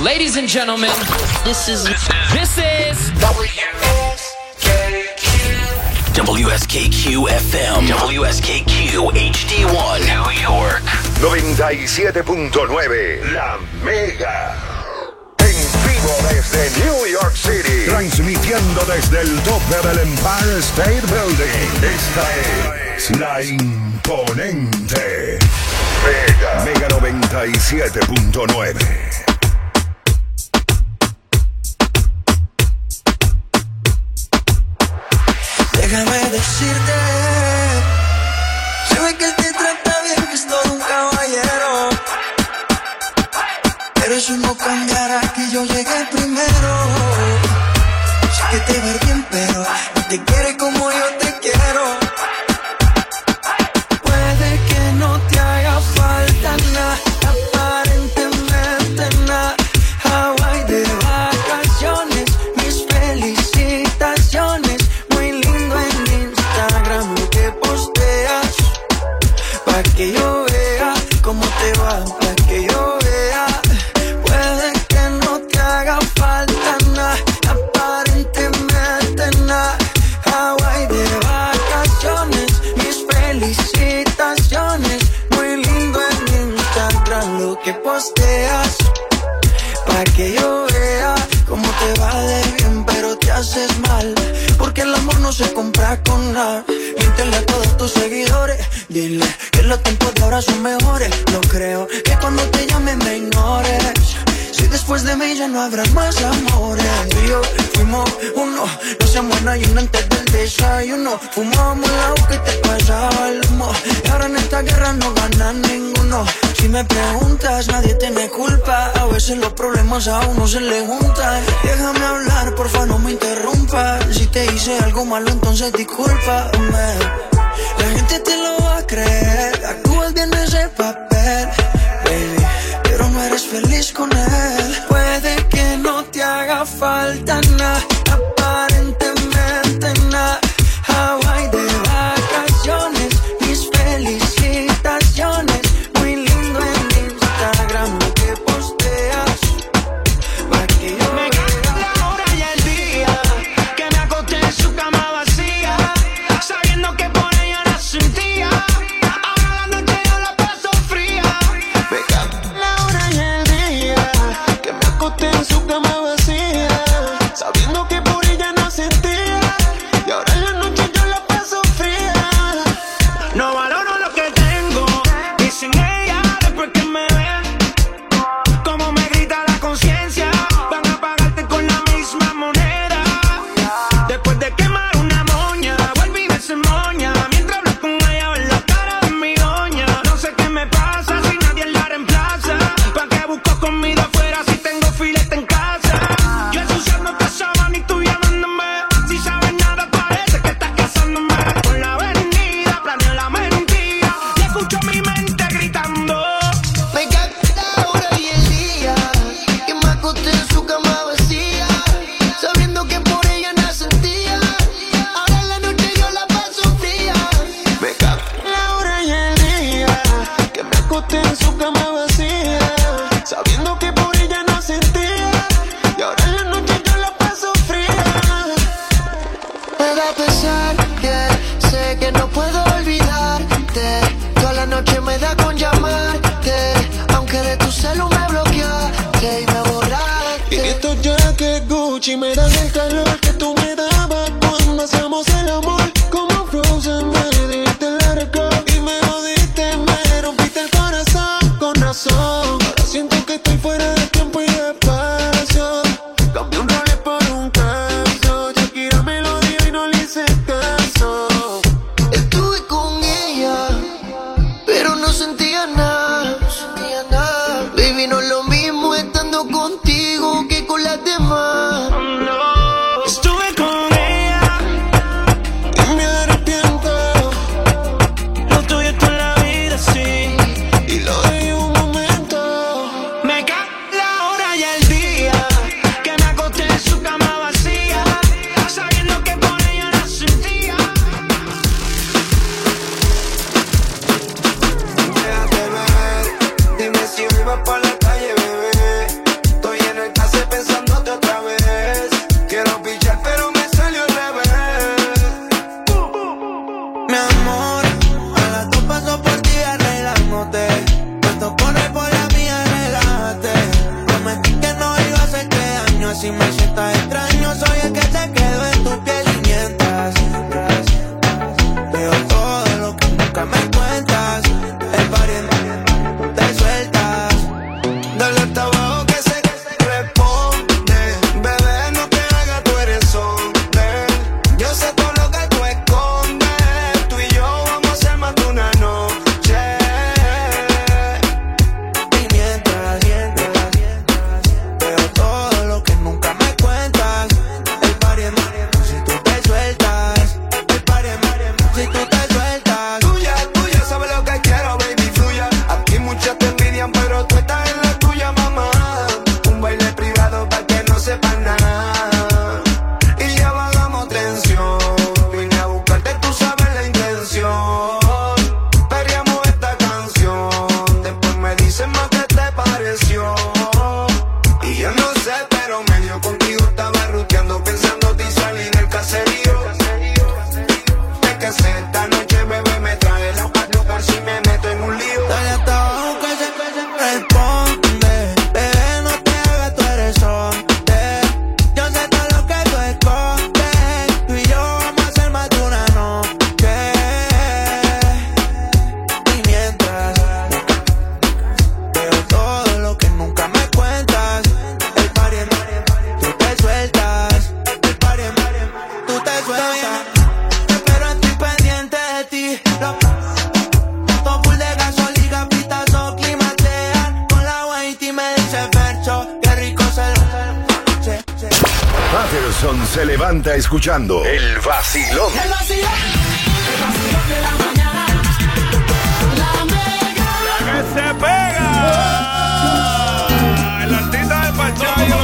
Ladies and gentlemen, this is WSKQ FM, WSKQ HD1, New York. 97.9, La Mega. En vivo desde New York City. Transmitiendo desde el tope del Empire State Building. Esta es la imponente Mega 97.9. Déjame decirte, se ve que él te trata bien, que es todo un caballero. Pero eso no cambiará que yo llegué primero. Sé que te ve bien, pero no te quiere como yo te quiero. Puede que no te haga falta nada, aparentemente nada. Hawaii de vacaciones, mis felicitaciones. Pa' que yo vea cómo te va, pa' que yo vea. Puede que no te haga falta nada, aparentemente nada. Hawaii de vacaciones, mis felicitaciones. Muy lindo en Instagram lo que posteas. Pa' que yo vea cómo te va de bien, pero te haces mal. Porque el amor no se compra con nada. Míntele a todos tus seguidores, dile que los tiempos de ahora son mejores. No creo que cuando te llame me ignores. Si después de mí ya no habrá más amores. Tú y yo fuimos uno, no se muera y uno antes del desayuno. Fumábamos el agua que te pasaba el humo. Y ahora en esta guerra no gana ninguno. Si me preguntas, nadie tiene culpa. A veces los problemas a uno se le juntan. Déjame hablar, porfa, no me interrumpas. Si te hice algo malo, entonces discúlpame. La gente te lo va a creer. Actúas bien ese papel, baby, pero no eres feliz con él. Puede que no te haga falta nada, aparentemente nada. Hawaii de vacaciones, mis felicitaciones. Muy lindo en Instagram lo que posteas. Pa' que yo me encanta la hora y el día que me acosté en su cama vacía, sabiendo que por ella no sentía. Ahora la noche yo la paso fría. Me encanta la hora y el día que me acosté en su cama vacía, sabiendo que por ella no sentía. Y ahora en la noche yo la paso fría. No valoro lo que tengo, dicen ella después que me ven. Como me grita la conciencia, van a pagarte con la misma moneda. Después de quemar una moña, vuelve y se moña. Mientras hablo con ella, ver la cara de mi doña. No sé qué me pasa si nadie la reemplaza. ¿Pa' qué busco comida afuera si tengo filete en casa? Yo ensuciando esta sábana y tú llamándome. Si sabes nada parece que estás casándome. Por la avenida planeo la mentira y escucho mi mente gritando. Me encanta la hora y el día que me acosté en su cama vacía, sabiendo que por ella no sentía. Ahora en la noche yo la paso fría. Me encanta la hora y el día que me acosté en su cama vacía, sabiendo que por ella no sentía. Y ahora en la noche yo la paso fría. Me da pesar que sé que no puedo olvidarte. Toda la noche me da con llamarte, aunque de tu celu me bloqueaste y me borraste. Y estos jackets Gucci me dan el calor que tú me dabas cuando hacíamos el amor. Como Frozen me diste el arco y me jodiste, me rompiste el corazón. Con razón, ahora siento que estoy fuera de tiempo y de espacio. Cambié un role por un caso, Shakira me lo dio y no le hice caso. Estuve con ella, pero no sentía nada. Baby, no es lo mismo estando contigo que con las demás. Estuve con ella Y me arrepiento, lo tuyo es toda la vida, sí. y lo de un momento. Me cae la hora y el día que me acosté en su cama vacía, sabiendo que por ella no sentía. Déjate ver, dime si hoy vas pa' la calle, bebé. Estoy si me sientas extraño, soy el que se quedó en tu piel. Y mientras veo todo lo que nunca me cuentas, el pariente te sueltas. Dale hasta abajo que se responde. Bebé, no te hagas, tú eres hombre. Yo sé todo lo que tú escondes. Tú y yo vamos a hacer más de una noche. Y mientras veo todo lo que nunca me cuentas, el pariente, si tú te sueltas, el pariente, si tú te sueltas. Tuya, sabes lo que quiero, baby, fluya. Aquí muchas te envidian, pero tú estás en la tuya, mamá. Un baile privado para que no sepan nada. Y ya bajamos tensión. Vine a buscarte, tú sabes la intención. Perreamos esta canción. Después me dicen más que te pareció. Y yo no sé, pero medio contigo estaba ruteando, pensándote y salí en el caserío. Es que sé, esta noche, bebé, me trae la patio por si me meto en un lío. Dale hasta abajo que se responde. Bebé, no te hagas, tú eres hombre. Yo sé todo lo que tú escondes. Tú y yo vamos a hacer más de una noche. Y mientras veo todo lo que nunca me cuentas, el pariente, tú te sueltas. El pariente, tú te sueltas. Pero estoy pendiente de ti. Todo full de gasolina, pitazo, climatea. Con la Whitey me dice Fercho, qué rico se lo. Patterson se levanta escuchando el vacilón. El vacilón de la mañana. La Mega. ¡Que se pega! El artista de Pachayo.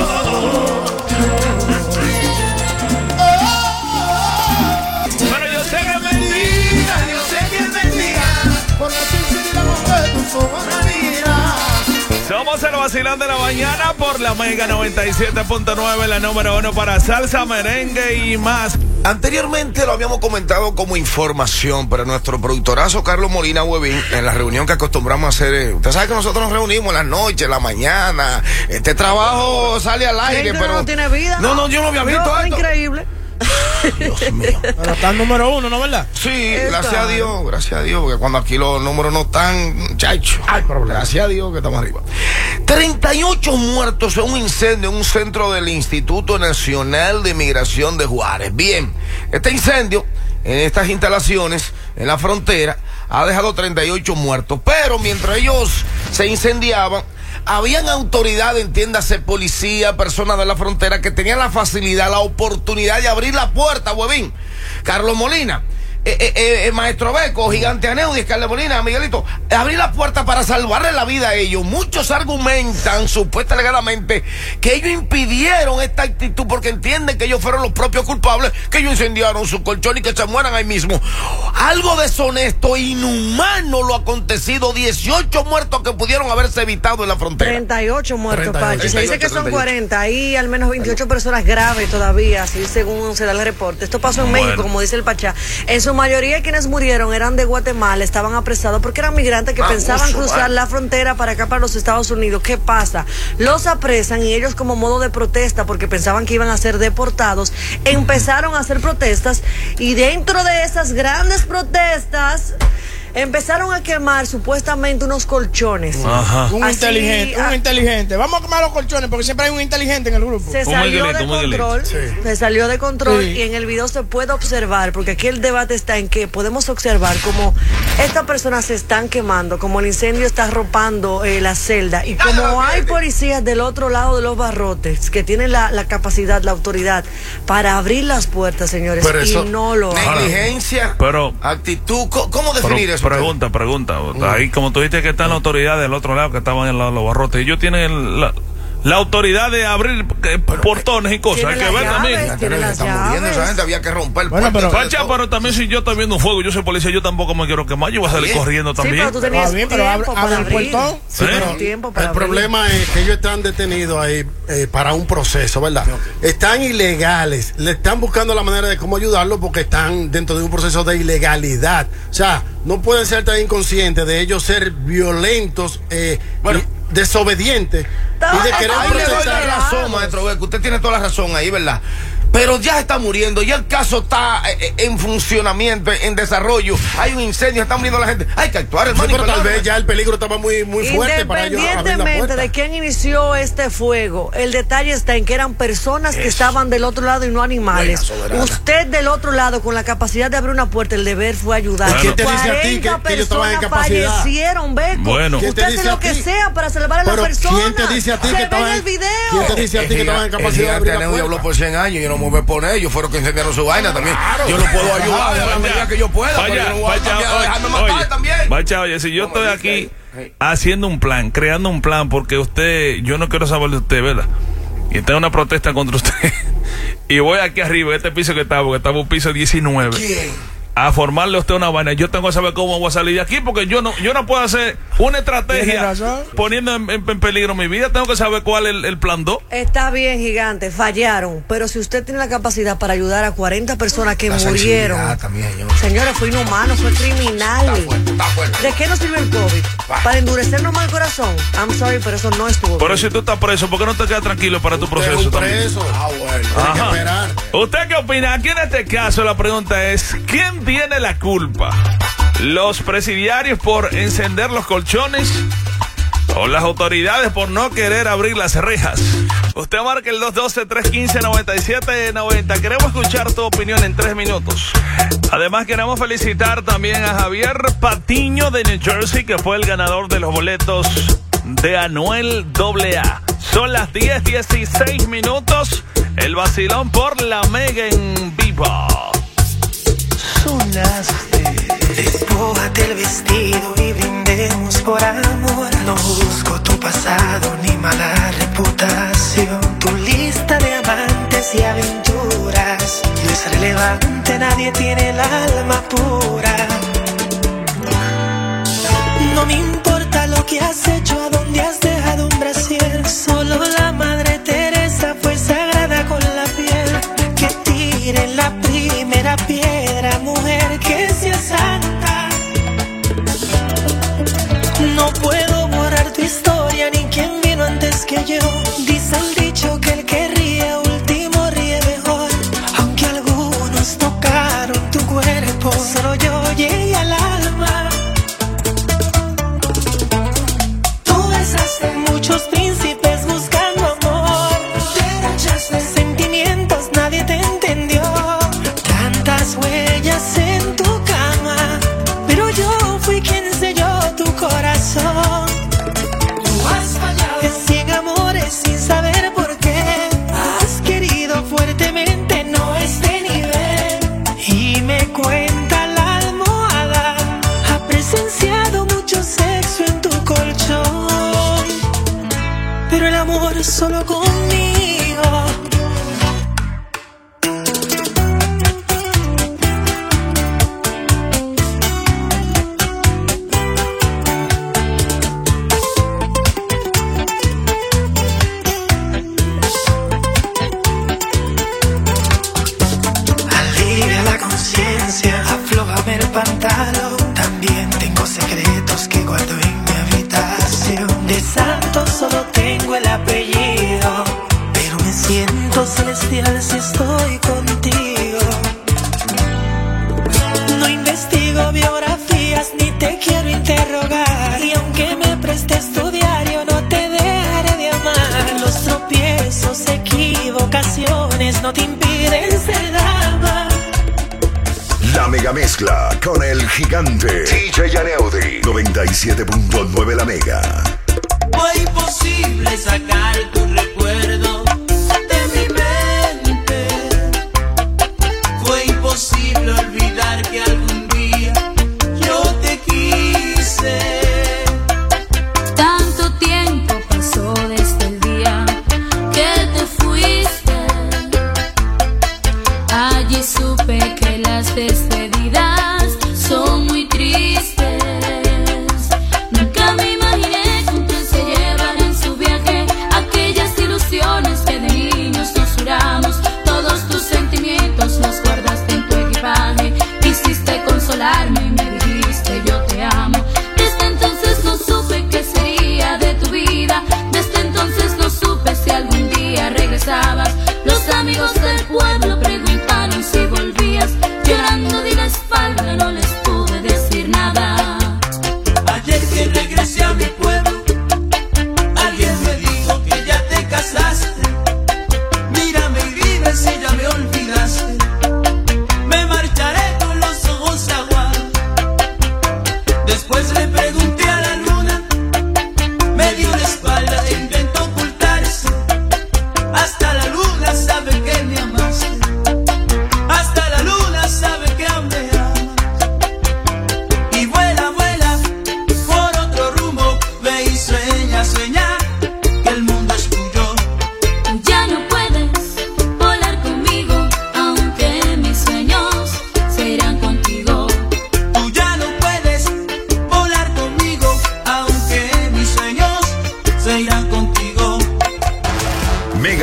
Pero yo sé que es mentira, yo sé que es mentira. Por la sinceridad de tus ojos me miras. Somos el vacilón de la mañana por la Mega 97.9, la número 1 para salsa, merengue y más. Anteriormente lo habíamos comentado como información, pero nuestro productorazo Carlos Molina Huevín, en la reunión que acostumbramos a hacer, usted sabe que nosotros nos reunimos en las noches, en la mañana, este trabajo sale al aire, pero no tiene vida. No, yo no había visto esto. Increíble. Dios mío. Pero está el número 1, ¿no, verdad? Sí, gracias a Dios, porque cuando aquí los números no están, muchachos, hay problema. Gracias a Dios que estamos arriba. 38 muertos en un incendio en un centro del Instituto Nacional de Migración de Juárez. Bien, este incendio en estas instalaciones en la frontera ha dejado 38 muertos, pero mientras ellos se incendiaban, habían autoridades, entiéndase, policía, personas de la frontera que tenían la facilidad, la oportunidad de abrir la puerta, huevín. Carlos Molina, Maestro Beco, Gigante Aneudis, Carlos Molina, Miguelito, abrir la puerta para salvarle la vida a ellos. Muchos argumentan, supuestamente legalmente, que ellos impidieron esta actitud porque entienden que ellos fueron los propios culpables, que ellos incendiaron su colchón y que se mueran ahí mismo. Algo deshonesto, inhumano lo acontecido. 18 muertos que pudieron haberse evitado en la frontera. 38 muertos, Pachi. Se dice que son 40, ahí al menos 28 personas graves todavía, así según se da el reporte. Esto pasó en México, como dice el Pachá. En su mayoría quienes murieron eran de Guatemala, estaban apresados porque eran migrantes que pensaban cruzar la frontera para acá, para los Estados Unidos. ¿Qué pasa? Los apresan y ellos, como modo de protesta, porque pensaban que iban a ser deportados, empezaron a hacer protestas, y dentro de esas grandes protestas empezaron a quemar supuestamente unos colchones. Ajá. Un inteligente. Vamos a quemar los colchones porque siempre hay un inteligente en el grupo. Se salió de control. Sí. Se salió de control, sí. Y en el video se puede observar, porque aquí el debate está en que podemos observar como estas personas se están quemando, como el incendio está arropando la celda, y como hay policías del otro lado de los barrotes que tienen la capacidad, la autoridad para abrir las puertas, señores, pero y no lo hacen. Negligencia, actitud, ¿cómo definir eso? Pregunta. Ahí, como tú dijiste que están las autoridades del otro lado que estaban en los barrotes, ellos tienen la autoridad de abrir portones y cosas. Hay que ver también. Esa gente había que romper. Pacha, pero también si yo estoy viendo un fuego, yo soy policía, yo tampoco me quiero quemar, yo voy a salir corriendo también. Sí, pero tú tenías tiempo para el portón. Sí, el problema es que ellos están detenidos ahí para un proceso, ¿verdad? Están ilegales, le están buscando la manera de cómo ayudarlos porque están dentro de un proceso de ilegalidad. O sea, no pueden ser tan inconscientes de ellos ser violentos. desobedientes y de querer Ahí le doy la protestar. razón, maestro Beco. Usted tiene toda la razón ahí, ¿verdad? Pero ya está muriendo, ya el caso está en funcionamiento, en desarrollo. Hay un incendio, está muriendo la gente. Hay que actuar, hermano. Sí, pero tal vez ya el peligro estaba muy fuerte para ellos abrir la Independientemente puerta. de quién inició este fuego, el detalle está en que eran personas que estaban del otro lado y no animales. Usted del otro lado, con la capacidad de abrir una puerta, el deber fue ayudar. Bueno. ¿Quién te dice a ti que ellos estaban en capacidad? Fallecieron, Beco. Bueno. ¿Quién te Usted dice hace lo a que ti? sea para salvar a la Pero persona. ¿quién te dice a ti Se que ve estaban en el video. ¿Quién te dice a ti que estaban en capacidad de abrir la Yo hablo puerta? por 100 años, yo no me voy a poner, ellos fueron que incendiaron su vaina también. Yo lo puedo ayudar de la medida que yo pueda, pero yo no voy a dejarme matar también. Vaya, oye, si yo estoy aquí haciendo un plan, creando un plan, porque usted, yo no quiero saber de usted, ¿verdad? Y tengo una protesta contra usted. Y voy aquí arriba, este piso que está, porque estaba un piso 19. ¿Quién? A formarle a usted una vaina. Yo tengo que saber cómo voy a salir de aquí, porque yo no puedo hacer una estrategia poniendo en peligro mi vida. Tengo que saber cuál es el plan 2. Está bien, gigante, fallaron. Pero si usted tiene la capacidad para ayudar a 40 personas que murieron. También, Señores, fue inhumano, fue criminal. Está fuerte. ¿De qué nos sirve el COVID? ¿Para endurecernos más el corazón? I'm sorry, pero eso no estuvo Pero bien. si tú estás preso, ¿por qué no te quedas tranquilo para tu proceso también? Preso. Bueno. Hay que Ajá. esperar. ¿Usted qué opina? Aquí en este caso la pregunta es, ¿quién tiene la culpa? ¿Los presidiarios por encender los colchones? ¿O las autoridades por no querer abrir las rejas? Usted marca el 212-315-9790. Queremos escuchar tu opinión en 3 minutos. Además, queremos felicitar también a Javier Patiño de New Jersey, que fue el ganador de los boletos de Anuel AA. Son las 10:16 minutos. El vacilón por la Mega en vivo. Despójate el vestido y brindemos por amor. No busco tu pasado ni mala reputación. Tu lista de amantes y aventuras no es relevante, nadie tiene el alma pura. No me importa lo que has hecho, a dónde has dejado un brasier. Solo la Madre Teresa fue sagrada con la piel. Que tire la primera piedra, mujer, que sea santa. No puedo borrar tu historia ni quien vino antes que yo. Dice el dicho que el que ríe último ríe mejor. Aunque algunos tocaron tu cuerpo, solo yo llegué al alma. Tú besaste muchos príncipes buscando amor. Derrochaste sentimientos, nadie te entendió. Tantas huellas en tu cama, pero yo fui quien selló tu corazón. Tú has fallado en 100 amores sin saber por qué. Has querido fuertemente, no este nivel. Y me cuenta la almohada, ha presenciado mucho sexo en tu colchón. Pero el amor es solo conmigo. Alivia la conciencia, aflójame el pantalón. También tengo secretos que guardo en mi habitación. De santo solo tengo el apellido, pero me siento celestial si estoy contigo. No investigo biografías ni te quiero interrogar. Y aunque me prestes tu diario, no te dejaré de amar. Los tropiezos, equivocaciones no te impiden ser dama. La mega mezcla con el gigante DJ Yaneudi. 97.9 La Mega. Fue imposible sacar tu recuerdo de mi mente. Fue imposible olvidar que algún día yo te quise. Tanto tiempo pasó desde el día que te fuiste. Allí supe que las despedidas son muy tristes. Nunca me imaginé que usted se llevara en su viaje aquella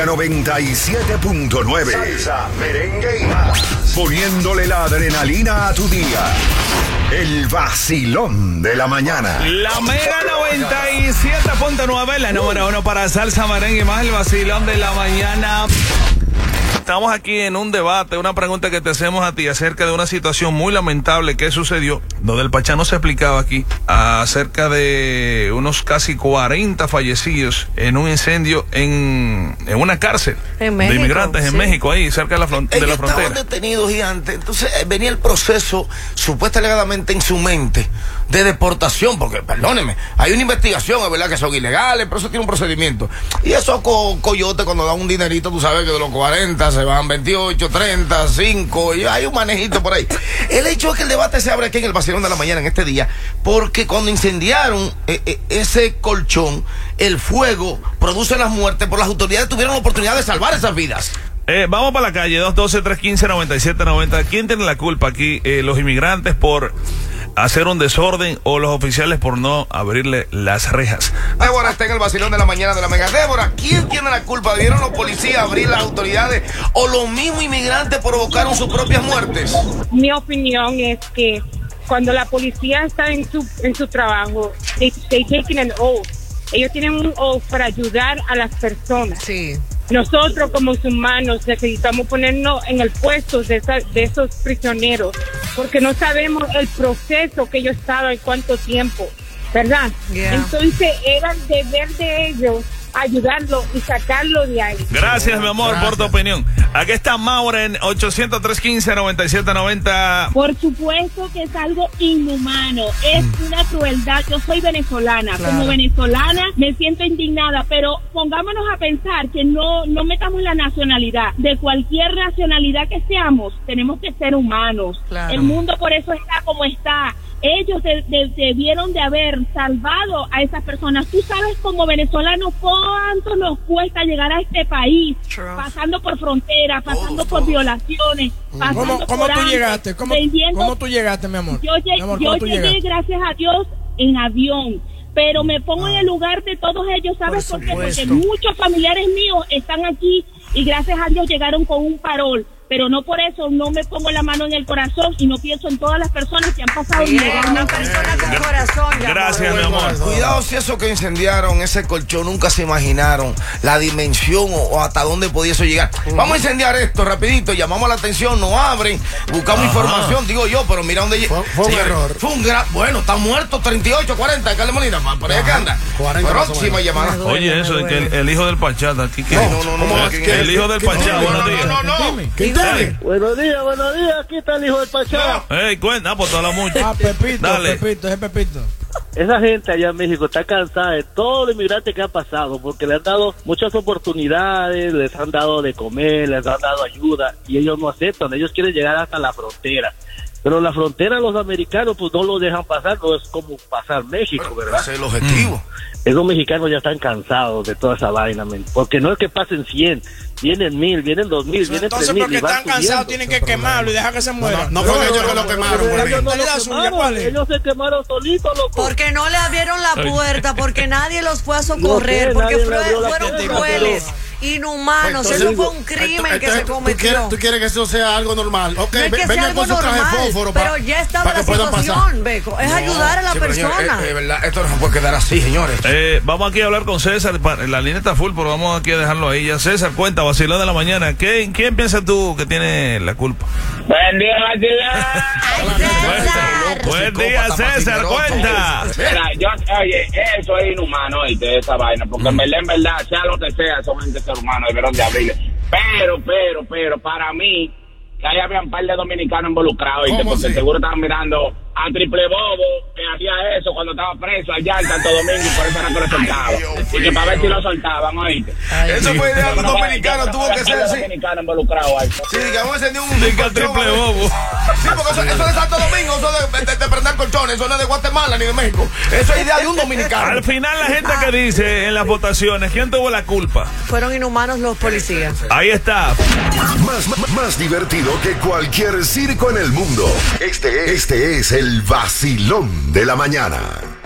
Mega 97.9. Salsa, merengue y más. Poniéndole la adrenalina a tu día. El vacilón de la mañana. La Mega 97.9, la número 1 para salsa, merengue y más, el vacilón de la mañana. Estamos aquí en un debate, una pregunta que te hacemos a ti acerca de una situación muy lamentable que sucedió, donde el Pachá nos explicaba aquí acerca de unos casi 40 fallecidos en un incendio en una cárcel de inmigrantes en México, ahí cerca de la frontera. Estaban detenidos, Gigante. Entonces venía el proceso supuestamente en su mente de deportación, porque, perdóneme, hay una investigación, es verdad que son ilegales, pero eso tiene un procedimiento. Y esos coyotes cuando dan un dinerito, tú sabes que de los 40 se van 28, 30, 5, y hay un manejito por ahí. El hecho es que el debate se abre aquí en el vacilón de la mañana en este día, porque cuando incendiaron ese colchón, el fuego produce las muertes, por las autoridades tuvieron la oportunidad de salvar esas vidas. Vamos para la calle, 212-315-9790. ¿Quién tiene la culpa aquí? ¿Los inmigrantes por hacer un desorden o los oficiales por no abrirle las rejas? Débora está en el vacilón de la mañana de la Mega. Débora, ¿quién tiene la culpa? ¿Debieron los policías abrir las autoridades o los mismos inmigrantes provocaron sus propias muertes? Mi opinión es que cuando la policía está en su trabajo, they taken an oath. Ellos tienen un oath para ayudar a las personas. Sí. Nosotros como humanos necesitamos ponernos en el puesto de esos prisioneros, porque no sabemos el proceso que ellos estaban, cuánto tiempo, ¿verdad? Yeah. Entonces era el deber de ellos ayudarlo y sacarlo de ahí. Gracias, mi amor, por tu opinión. Aquí está Maura en 800-315-9790. Por supuesto que es algo inhumano, es una crueldad. Yo soy venezolana, como venezolana me siento indignada, pero pongámonos a pensar que no metamos la nacionalidad. De cualquier nacionalidad que seamos, tenemos que ser humanos. El mundo por eso está como está. Ellos debieron de haber salvado a esas personas. Tú sabes, como venezolanos, cuánto nos cuesta llegar a este país, pasando por fronteras, pasando por violaciones, pasando ¿Cómo por tú llegaste? ¿Cómo tú llegaste, mi amor? Yo llegué, gracias a Dios, en avión. Pero me pongo en el lugar de todos ellos, ¿sabes por qué? Porque muchos familiares míos están aquí y gracias a Dios llegaron con un parol. Pero no por eso no me pongo la mano en el corazón y no pienso en todas las personas que han pasado una persona con corazón. Gracias, mi amor. Cuidado si eso que incendiaron ese colchón nunca se imaginaron la dimensión o hasta dónde podía eso llegar. Vamos a incendiar esto rapidito, llamamos la atención, nos abren, buscamos información, digo yo, pero mira dónde llegó. Fue un error. Fue un gran, bueno, está muerto 38, 40, Carlos Molina, por ahí que anda. Próxima llamada. Oye, eso de que el hijo del Pachá está aquí. No, el hijo del Pachá, buenos días. Buenos días, aquí está el hijo del Pachá. Cuenta, por toda la mucha. Pepito, dale. Pepito. Esa gente allá en México está cansada de todo el inmigrante que ha pasado, porque le han dado muchas oportunidades, les han dado de comer, les han dado ayuda, y ellos no aceptan, ellos quieren llegar hasta la frontera. Pero la frontera los americanos pues no lo dejan pasar, no es como pasar México, ¿verdad? Ese es el objetivo. Esos mexicanos ya están cansados de toda esa vaina, porque no es que pasen 100, vienen 1000, vienen 2000, vienen 3000. Entonces porque están cansados tienen que quemarlo y dejar que se muera. No fue ellos que lo quemaron. Ellos se quemaron solitos, loco. Porque no le abrieron la puerta, porque nadie los fue a socorrer, porque fueron crueles. Inhumanos, pues eso fue un crimen que se cometió. ¿Tú quieres que eso sea algo normal? Ok, no es que sea algo normal, pero ya estaba la situación, Beco. Es ayudar a la persona. Es verdad, esto no se puede quedar así, señores. Vamos aquí a hablar con César. La línea está full, pero vamos aquí a dejarlo ahí. Ya César, cuenta, vacilón de la mañana. ¿Quién piensas tú que tiene la culpa? Buen día, vacilón. Buen día, César, cuenta. Mira, oye, eso es inhumano, oíste, esa vaina, porque en verdad, sea lo que sea, son gente ser humano, debieron de abrirle. Pero, para mí, que ahí había un par de dominicanos involucrados, oíste, porque seguro estaban mirando a Triple Bobo, que hacía eso cuando estaba preso allá en Santo Domingo, y por eso era que lo soltaban. Y que para ver si lo soltaban, oíste. Eso fue idea de un dominicano, tuvo que ser así. Dominicano involucrado ahí. Sí, digamos, encendió un Triple Bobo. Sí, porque eso de Santo Domingo, eso de prender colchones, eso no es de Guatemala ni de México. Eso es idea de un dominicano. Al final, la gente que dice en las votaciones, ¿quién tuvo la culpa? Fueron inhumanos los policías. Ahí está. Más divertido que cualquier circo en el mundo. Este es el vacilón de la mañana.